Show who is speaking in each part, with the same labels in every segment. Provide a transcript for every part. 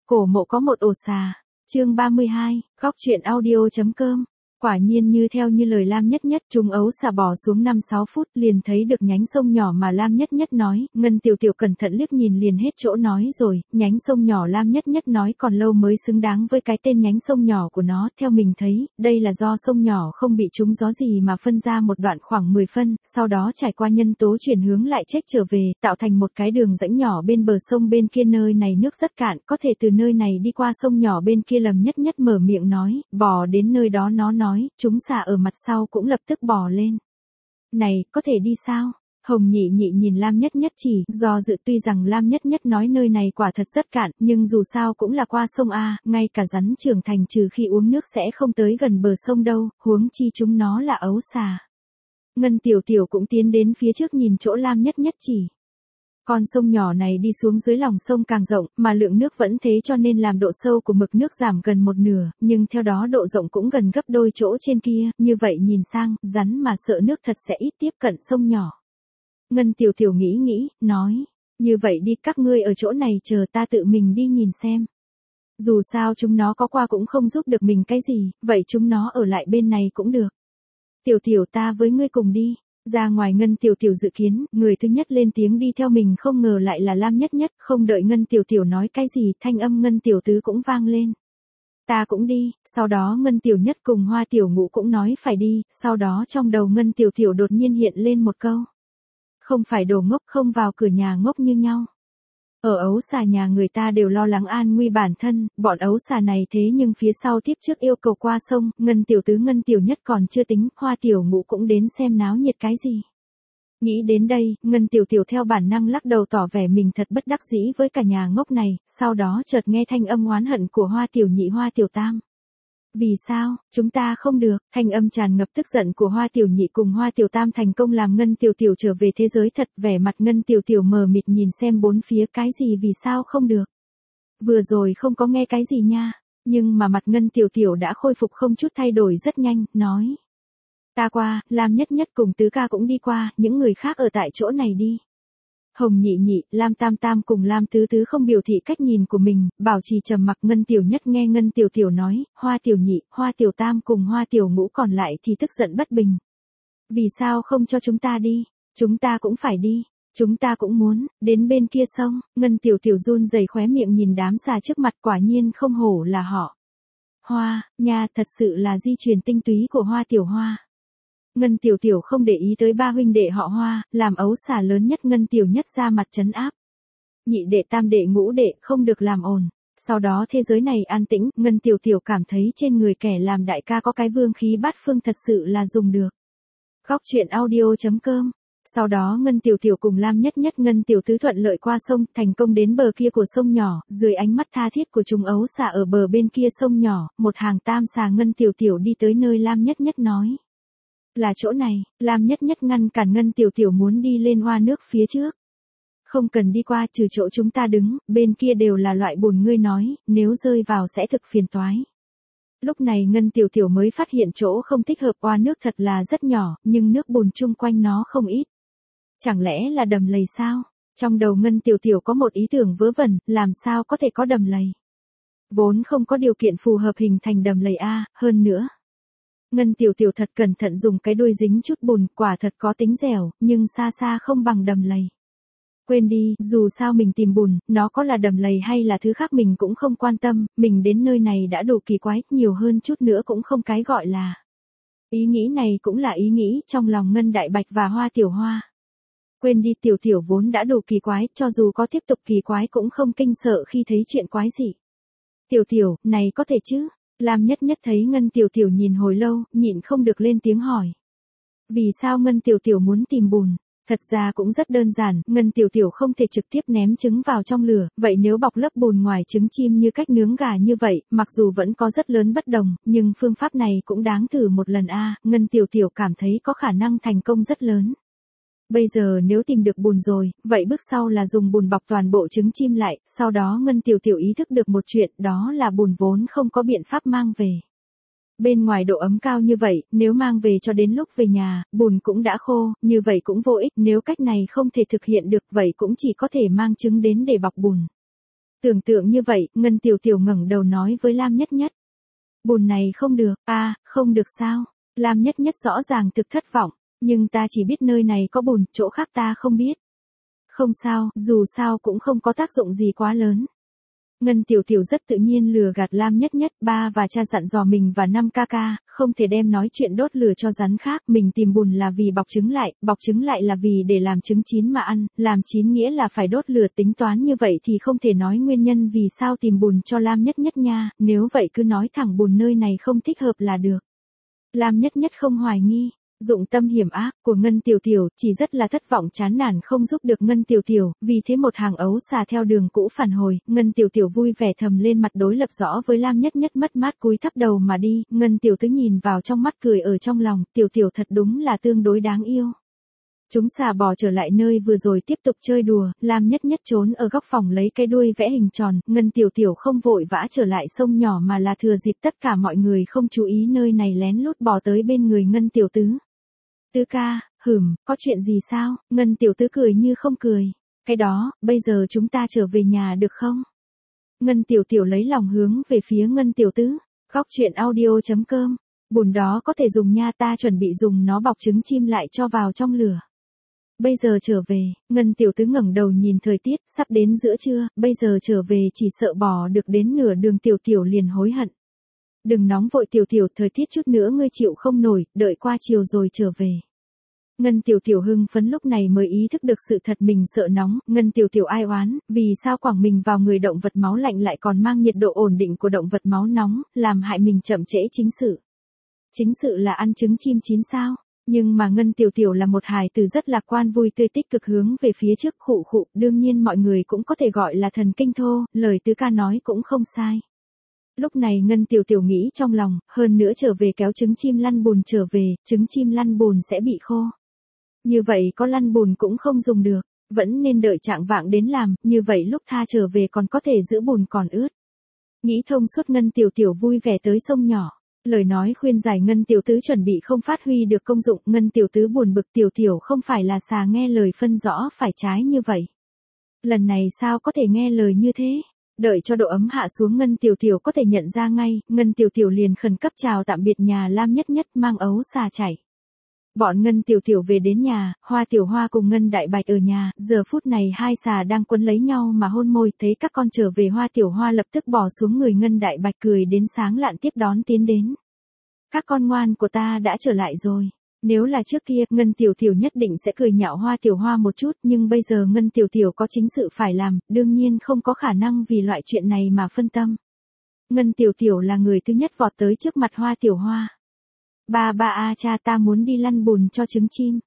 Speaker 1: Cổ mộ có một ổ xà. Chương 32, góc truyện audio.com. Quả nhiên như theo như lời Lam Nhất Nhất, chúng ấu xà bò xuống 5-6 phút liền thấy được nhánh sông nhỏ mà Lam Nhất Nhất nói. Ngân Tiểu Tiểu cẩn thận liếc nhìn liền hết chỗ nói rồi, nhánh sông nhỏ Lam Nhất Nhất nói còn lâu mới xứng đáng với cái tên nhánh sông nhỏ của nó. Theo mình thấy, đây là do sông nhỏ không bị trúng gió gì mà phân ra một đoạn khoảng 10 phân, sau đó trải qua nhân tố chuyển hướng lại chết trở về, tạo thành một cái đường rãnh nhỏ bên bờ sông bên kia. Nơi này nước rất cạn, có thể từ nơi này đi qua sông nhỏ bên kia. Lam Nhất Nhất mở miệng nói, bò đến nơi đó nó nói, chúng xà ở mặt sau cũng lập tức bò lên. Này, có thể đi sao? Hồng Nhị Nhị nhìn Lam Nhất Nhất chỉ, do dự. Tuy rằng Lam Nhất Nhất nói nơi này quả thật rất cạn, nhưng dù sao cũng là qua sông A, ngay cả rắn trưởng thành trừ khi uống nước sẽ không tới gần bờ sông đâu, huống chi chúng nó là ấu xà. Ngân Tiểu Tiểu cũng tiến đến phía trước nhìn chỗ Lam Nhất Nhất chỉ. Con sông nhỏ này đi xuống dưới lòng sông càng rộng, mà lượng nước vẫn thế cho nên làm độ sâu của mực nước giảm gần một nửa, nhưng theo đó độ rộng cũng gần gấp đôi chỗ trên kia, như vậy nhìn sang, rắn mà sợ nước thật sẽ ít tiếp cận sông nhỏ. Ngân Tiểu Tiểu nghĩ, nói, như vậy đi các ngươi ở chỗ này chờ ta tự mình đi nhìn xem. Dù sao chúng nó có qua cũng không giúp được mình cái gì, vậy chúng nó ở lại bên này cũng được. Tiểu Tiểu ta với ngươi cùng đi. Ra ngoài Ngân Tiểu Tiểu dự kiến, người thứ nhất lên tiếng đi theo mình không ngờ lại là Lam Nhất Nhất, không đợi Ngân Tiểu Tiểu nói cái gì, thanh âm Ngân Tiểu Tứ cũng vang lên. Ta cũng đi, sau đó Ngân Tiểu Nhất cùng Hoa Tiểu Ngũ cũng nói phải đi, sau đó trong đầu Ngân Tiểu Tiểu đột nhiên hiện lên một câu. Không phải đồ ngốc không vào cửa nhà ngốc như nhau. Ở ấu xà nhà người ta đều lo lắng an nguy bản thân, bọn ấu xà này thế nhưng phía sau tiếp trước yêu cầu qua sông, Ngân Tiểu Tứ Ngân Tiểu Nhất còn chưa tính, Hoa Tiểu Ngũ cũng đến xem náo nhiệt cái gì. Nghĩ đến đây, Ngân Tiểu Tiểu theo bản năng lắc đầu tỏ vẻ mình thật bất đắc dĩ với cả nhà ngốc này, sau đó chợt nghe thanh âm oán hận của Hoa Tiểu Nhị Hoa Tiểu Tam. Vì sao, chúng ta không được, thanh âm tràn ngập tức giận của Hoa Tiểu Nhị cùng Hoa Tiểu Tam thành công làm Ngân Tiểu Tiểu trở về thế giới thật. Vẻ mặt Ngân Tiểu Tiểu mờ mịt nhìn xem bốn phía, cái gì vì sao không được. Vừa rồi không có nghe cái gì nha, nhưng mà mặt Ngân Tiểu Tiểu đã khôi phục không chút thay đổi rất nhanh, nói. Ta qua, Lam Nhất Nhất cùng Tứ Ca cũng đi qua, những người khác ở tại chỗ này đi. Hồng Nhị Nhị, Lam Tam Tam cùng Lam Tứ Tứ không biểu thị cách nhìn của mình, bảo trì trầm mặc. Ngân Tiểu Nhất nghe Ngân Tiểu Tiểu nói, Hoa Tiểu Nhị, Hoa Tiểu Tam cùng Hoa Tiểu Ngũ còn lại thì tức giận bất bình. Vì sao không cho chúng ta đi? Chúng ta cũng phải đi. Chúng ta cũng muốn, đến bên kia sông. Ngân Tiểu Tiểu run rẩy khóe miệng nhìn đám xà trước mặt, quả nhiên không hổ là họ. Hoa, nha, thật sự là di truyền tinh túy của Hoa Tiểu Hoa. Ngân Tiểu Tiểu không để ý tới ba huynh đệ họ Hoa, làm ấu xà lớn nhất Ngân Tiểu Nhất ra mặt trấn áp. Nhị đệ tam đệ ngũ đệ không được làm ồn. Sau đó thế giới này an tĩnh, Ngân Tiểu Tiểu cảm thấy trên người kẻ làm đại ca có cái vương khí bát phương thật sự là dùng được. Góc truyện audio.com. Sau đó Ngân Tiểu Tiểu cùng Lam Nhất Nhất Ngân Tiểu Tứ thuận lợi qua sông, thành công đến bờ kia của sông nhỏ, dưới ánh mắt tha thiết của chúng ấu xà ở bờ bên kia sông nhỏ, một hàng tam xà Ngân Tiểu Tiểu đi tới nơi Lam Nhất Nhất nói. Là chỗ này, Lam Nhất Nhất ngăn cản Ngân Tiểu Tiểu muốn đi lên hoa nước phía trước. Không cần đi qua trừ chỗ chúng ta đứng, bên kia đều là loại bùn ngươi nói, nếu rơi vào sẽ thực phiền toái. Lúc này Ngân Tiểu Tiểu mới phát hiện chỗ không thích hợp, hoa nước thật là rất nhỏ, nhưng nước bùn chung quanh nó không ít. Chẳng lẽ là đầm lầy sao? Trong đầu Ngân Tiểu Tiểu có một ý tưởng vớ vẩn, làm sao có thể có đầm lầy? Vốn không có điều kiện phù hợp hình thành đầm lầy A, hơn nữa. Ngân Tiểu Tiểu thật cẩn thận dùng cái đuôi dính chút bùn, quả thật có tính dẻo, nhưng xa xa không bằng đầm lầy. Quên đi, dù sao mình tìm bùn, nó có là đầm lầy hay là thứ khác mình cũng không quan tâm, mình đến nơi này đã đủ kỳ quái, nhiều hơn chút nữa cũng không cái gọi là. Ý nghĩ này cũng là ý nghĩ trong lòng Ngân Đại Bạch và Hoa Tiểu Hoa. Quên đi, Tiểu Tiểu vốn đã đủ kỳ quái, cho dù có tiếp tục kỳ quái cũng không kinh sợ khi thấy chuyện quái dị. Tiểu Tiểu, này có thể chứ? Lam Nhất Nhất thấy Ngân Tiểu Tiểu nhìn hồi lâu, nhịn không được lên tiếng hỏi. Vì sao Ngân Tiểu Tiểu muốn tìm bùn? Thật ra cũng rất đơn giản, Ngân Tiểu Tiểu không thể trực tiếp ném trứng vào trong lửa, vậy nếu bọc lớp bùn ngoài trứng chim như cách nướng gà như vậy, mặc dù vẫn có rất lớn bất đồng, nhưng phương pháp này cũng đáng thử một lần a. Ngân Tiểu Tiểu cảm thấy có khả năng thành công rất lớn. Bây giờ nếu tìm được bùn rồi, vậy bước sau là dùng bùn bọc toàn bộ trứng chim lại, sau đó Ngân Tiểu Tiểu ý thức được một chuyện, đó là bùn vốn không có biện pháp mang về. Bên ngoài độ ấm cao như vậy, nếu mang về cho đến lúc về nhà, bùn cũng đã khô, như vậy cũng vô ích, nếu cách này không thể thực hiện được vậy cũng chỉ có thể mang trứng đến để bọc bùn. Tưởng tượng như vậy, Ngân Tiểu Tiểu ngẩng đầu nói với Lam Nhất Nhất. Bùn này không được, không được sao? Lam Nhất Nhất rõ ràng thực thất vọng, nhưng ta chỉ biết nơi này có bùn, chỗ khác ta không biết. Không sao, dù sao cũng không có tác dụng gì quá lớn. Ngân Tiểu Tiểu rất tự nhiên lừa gạt Lam Nhất Nhất, ba và cha dặn dò mình và 5 ca ca, không thể đem nói chuyện đốt lửa cho rắn khác, mình tìm bùn là vì bọc trứng lại là vì để làm trứng chín mà ăn, làm chín nghĩa là phải đốt lửa, tính toán như vậy thì không thể nói nguyên nhân vì sao tìm bùn cho Lam Nhất Nhất nha, nếu vậy cứ nói thẳng bùn nơi này không thích hợp là được. Lam Nhất Nhất không hoài nghi. Dụng tâm hiểm ác của Ngân Tiểu Tiểu, chỉ rất là thất vọng chán nản không giúp được Ngân Tiểu Tiểu, vì thế một hàng ấu xà theo đường cũ phản hồi, Ngân Tiểu Tiểu vui vẻ thầm lên mặt đối lập rõ với Lam Nhất Nhất, mất mát cúi thấp đầu mà đi, Ngân Tiểu Tứ nhìn vào trong mắt cười ở trong lòng, Tiểu Tiểu thật đúng là tương đối đáng yêu. Chúng xà bò trở lại nơi vừa rồi tiếp tục chơi đùa, Lam Nhất Nhất trốn ở góc phòng lấy cái đuôi vẽ hình tròn, Ngân Tiểu Tiểu không vội vã trở lại sông nhỏ mà là thừa dịp tất cả mọi người không chú ý nơi này lén lút bò tới bên người Ngân Tiểu Tứ. Tứ ca, có chuyện gì sao? Ngân Tiểu Tứ cười như không cười. Cái đó, bây giờ chúng ta trở về nhà được không? Ngân Tiểu Tiểu lấy lòng hướng về phía Ngân Tiểu Tứ. Góc chuyện audio.com. Bùn đó có thể dùng nha, ta chuẩn bị dùng nó bọc trứng chim lại cho vào trong lửa. Bây giờ trở về, Ngân Tiểu Tứ ngẩng đầu nhìn thời tiết, sắp đến giữa trưa, bây giờ trở về chỉ sợ bò được đến nửa đường Tiểu Tiểu liền hối hận. Đừng nóng vội Tiểu Tiểu, thời tiết chút nữa ngươi chịu không nổi, đợi qua chiều rồi trở về. Ngân Tiểu Tiểu hưng phấn lúc này mới ý thức được sự thật mình sợ nóng, Ngân Tiểu Tiểu ai oán, vì sao quảng mình vào người động vật máu lạnh lại còn mang nhiệt độ ổn định của động vật máu nóng, làm hại mình chậm trễ chính sự. Chính sự là ăn trứng chim chín sao? Nhưng mà Ngân Tiểu Tiểu là một hài tử rất lạc quan vui tươi tích cực hướng về phía trước, khụ, đương nhiên mọi người cũng có thể gọi là thần kinh thô, lời tứ ca nói cũng không sai. Lúc này Ngân Tiểu Tiểu nghĩ trong lòng, hơn nữa trở về kéo trứng chim lăn bùn trở về, trứng chim lăn bùn sẽ bị khô. Như vậy có lăn bùn cũng không dùng được, vẫn nên đợi trạng vạng đến làm, như vậy lúc tha trở về còn có thể giữ bùn còn ướt. Nghĩ thông suốt Ngân Tiểu Tiểu vui vẻ tới sông nhỏ. Lời nói khuyên giải Ngân Tiểu Tứ chuẩn bị không phát huy được công dụng, Ngân Tiểu Tứ buồn bực, Tiểu Tiểu không phải là xà nghe lời phân rõ phải trái như vậy. Lần này sao có thể nghe lời như thế? Đợi cho độ ấm hạ xuống Ngân Tiểu Tiểu có thể nhận ra ngay, Ngân Tiểu Tiểu liền khẩn cấp chào tạm biệt nhà Lam Nhất Nhất mang ấu xà chạy. Bọn Ngân Tiểu Tiểu về đến nhà, Hoa Tiểu Hoa cùng Ngân Đại Bạch ở nhà, giờ phút này hai xà đang quấn lấy nhau mà hôn môi, thấy các con trở về Hoa Tiểu Hoa lập tức bỏ xuống người Ngân Đại Bạch cười đến sáng lạn tiếp đón tiến đến. Các con ngoan của ta đã trở lại rồi. Nếu là trước kia, Ngân Tiểu Tiểu nhất định sẽ cười nhạo Hoa Tiểu Hoa một chút, nhưng bây giờ Ngân Tiểu Tiểu có chính sự phải làm, đương nhiên không có khả năng vì loại chuyện này mà phân tâm. Ngân Tiểu Tiểu là người thứ nhất vọt tới trước mặt Hoa Tiểu Hoa. Ba cha ta muốn đi lăn bùn cho trứng chim.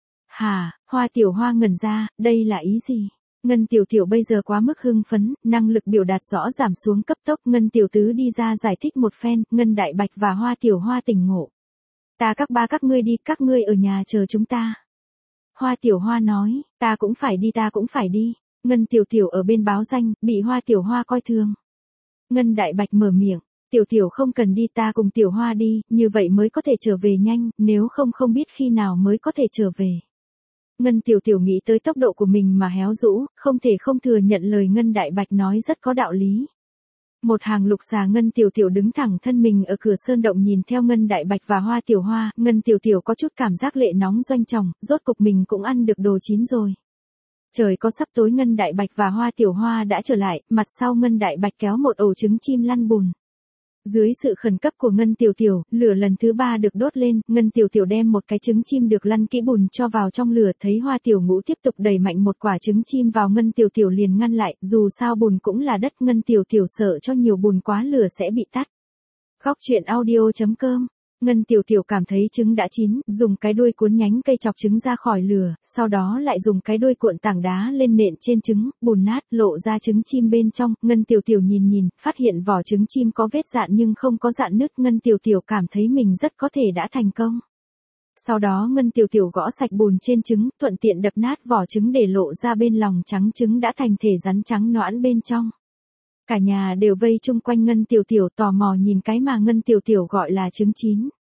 Speaker 1: Hả, Hoa Tiểu Hoa ngẩn ra, đây là ý gì? Ngân Tiểu Tiểu bây giờ quá mức hưng phấn, năng lực biểu đạt rõ giảm xuống cấp tốc, Ngân Tiểu Tứ đi ra giải thích một phen, Ngân Đại Bạch và Hoa Tiểu Hoa tỉnh ngộ. Các ba ngươi đi, các ngươi ở nhà chờ chúng ta. Hoa Tiểu Hoa nói, ta cũng phải đi. Ngân Tiểu Tiểu ở bên báo danh, bị Hoa Tiểu Hoa coi thường. Ngân Đại Bạch mở miệng, Tiểu Tiểu không cần đi, ta cùng Tiểu Hoa đi, như vậy mới có thể trở về nhanh, nếu không biết khi nào mới có thể trở về. Ngân Tiểu Tiểu nghĩ tới tốc độ của mình mà héo rũ, không thể không thừa nhận lời Ngân Đại Bạch nói rất có đạo lý. Một hàng lục xà Ngân Tiểu Tiểu đứng thẳng thân mình ở cửa sơn động nhìn theo Ngân Đại Bạch và Hoa Tiểu Hoa, Ngân Tiểu Tiểu có chút cảm giác lệ nóng doanh tròng, rốt cục mình cũng ăn được đồ chín rồi. Trời có sắp tối Ngân Đại Bạch và Hoa Tiểu Hoa đã trở lại, mặt sau Ngân Đại Bạch kéo một ổ trứng chim lăn bùn. Dưới sự khẩn cấp của Ngân Tiểu Tiểu, lửa lần thứ 3 được đốt lên, Ngân Tiểu Tiểu đem một cái trứng chim được lăn kỹ bùn cho vào trong lửa, thấy Hoa Tiểu Ngũ tiếp tục đẩy mạnh một quả trứng chim vào, Ngân Tiểu Tiểu liền ngăn lại, dù sao bùn cũng là đất, Ngân Tiểu Tiểu sợ cho nhiều bùn quá lửa sẽ bị tắt. Góc chuyện audio.com. Ngân Tiểu Tiểu cảm thấy trứng đã chín, dùng cái đuôi cuốn nhánh cây chọc trứng ra khỏi lửa, sau đó lại dùng cái đuôi cuộn tảng đá lên nện trên trứng, bùn nát, lộ ra trứng chim bên trong, Ngân Tiểu Tiểu nhìn, phát hiện vỏ trứng chim có vết dạn nhưng không có dạn nứt, Ngân Tiểu Tiểu cảm thấy mình rất có thể đã thành công. Sau đó Ngân Tiểu Tiểu gõ sạch bùn trên trứng, thuận tiện đập nát vỏ trứng để lộ ra bên lòng trắng trứng đã thành thể rắn trắng nõn bên trong. Cả nhà đều vây chung quanh Ngân Tiểu Tiểu tò mò nhìn cái mà Ngân Tiểu Tiểu gọi là trứng chín.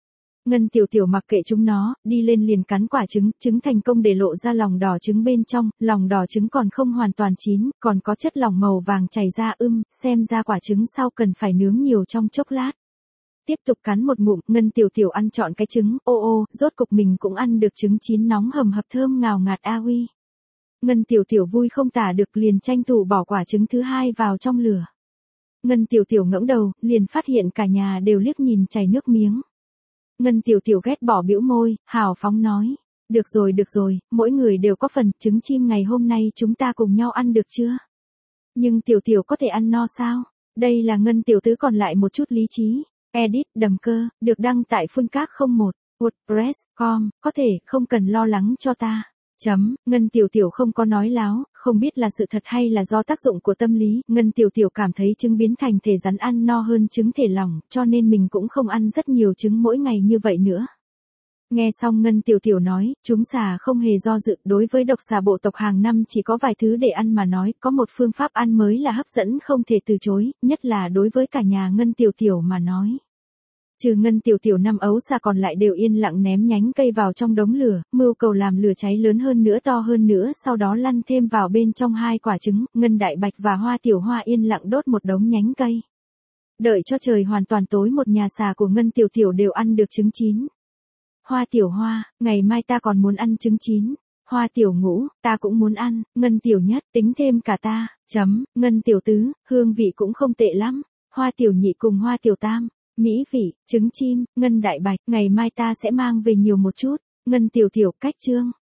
Speaker 1: Ngân Tiểu Tiểu mặc kệ chúng nó, đi lên liền cắn quả trứng, trứng thành công để lộ ra lòng đỏ trứng bên trong, lòng đỏ trứng còn không hoàn toàn chín, còn có chất lỏng màu vàng chảy ra xem ra quả trứng sau cần phải nướng nhiều trong chốc lát. Tiếp tục cắn một ngụm, Ngân Tiểu Tiểu ăn trọn cái trứng, rốt cục mình cũng ăn được trứng chín nóng hầm hập thơm ngào ngạt a uy. Ngân Tiểu Tiểu vui không tả được liền tranh thủ bỏ quả trứng thứ hai vào trong lửa. Ngân Tiểu Tiểu ngẩng đầu, liền phát hiện cả nhà đều liếc nhìn chảy nước miếng. Ngân Tiểu Tiểu ghét bỏ bĩu môi, hào phóng nói. Được rồi, mỗi người đều có phần, trứng chim ngày hôm nay chúng ta cùng nhau ăn được chưa? Nhưng Tiểu Tiểu có thể ăn no sao? Đây là Ngân Tiểu Tứ còn lại một chút lý trí. Edit, Đầm Cơ, được đăng tại Fullcast01, WordPress.com, có thể, không cần lo lắng cho ta. Ngân Tiểu Tiểu không có nói láo, không biết là sự thật hay là do tác dụng của tâm lý, Ngân Tiểu Tiểu cảm thấy trứng biến thành thể rắn ăn no hơn trứng thể lỏng, cho nên mình cũng không ăn rất nhiều trứng mỗi ngày như vậy nữa. Nghe xong Ngân Tiểu Tiểu nói, chúng xà không hề do dự, đối với độc xà bộ tộc hàng năm chỉ có vài thứ để ăn mà nói, có một phương pháp ăn mới là hấp dẫn không thể từ chối, nhất là đối với cả nhà Ngân Tiểu Tiểu mà nói. Trừ Ngân Tiểu Tiểu 5 ấu xà còn lại đều yên lặng ném nhánh cây vào trong đống lửa, mưu cầu làm lửa cháy lớn hơn nữa to hơn nữa, sau đó lăn thêm vào bên trong 2 quả trứng, Ngân Đại Bạch và Hoa Tiểu Hoa yên lặng đốt một đống nhánh cây. Đợi cho trời hoàn toàn tối một nhà xà của Ngân Tiểu Tiểu đều ăn được trứng chín. Hoa Tiểu Hoa, ngày mai ta còn muốn ăn trứng chín. Hoa Tiểu Ngũ, ta cũng muốn ăn. Ngân Tiểu Nhất, tính thêm cả ta. Ngân Tiểu Tứ, hương vị cũng không tệ lắm. Hoa Tiểu Nhị cùng Hoa Tiểu Tam, mỹ vị, trứng chim. Ngân Đại Bạch, ngày mai ta sẽ mang về nhiều một chút. Ngân Tiểu Tiểu, cách chương.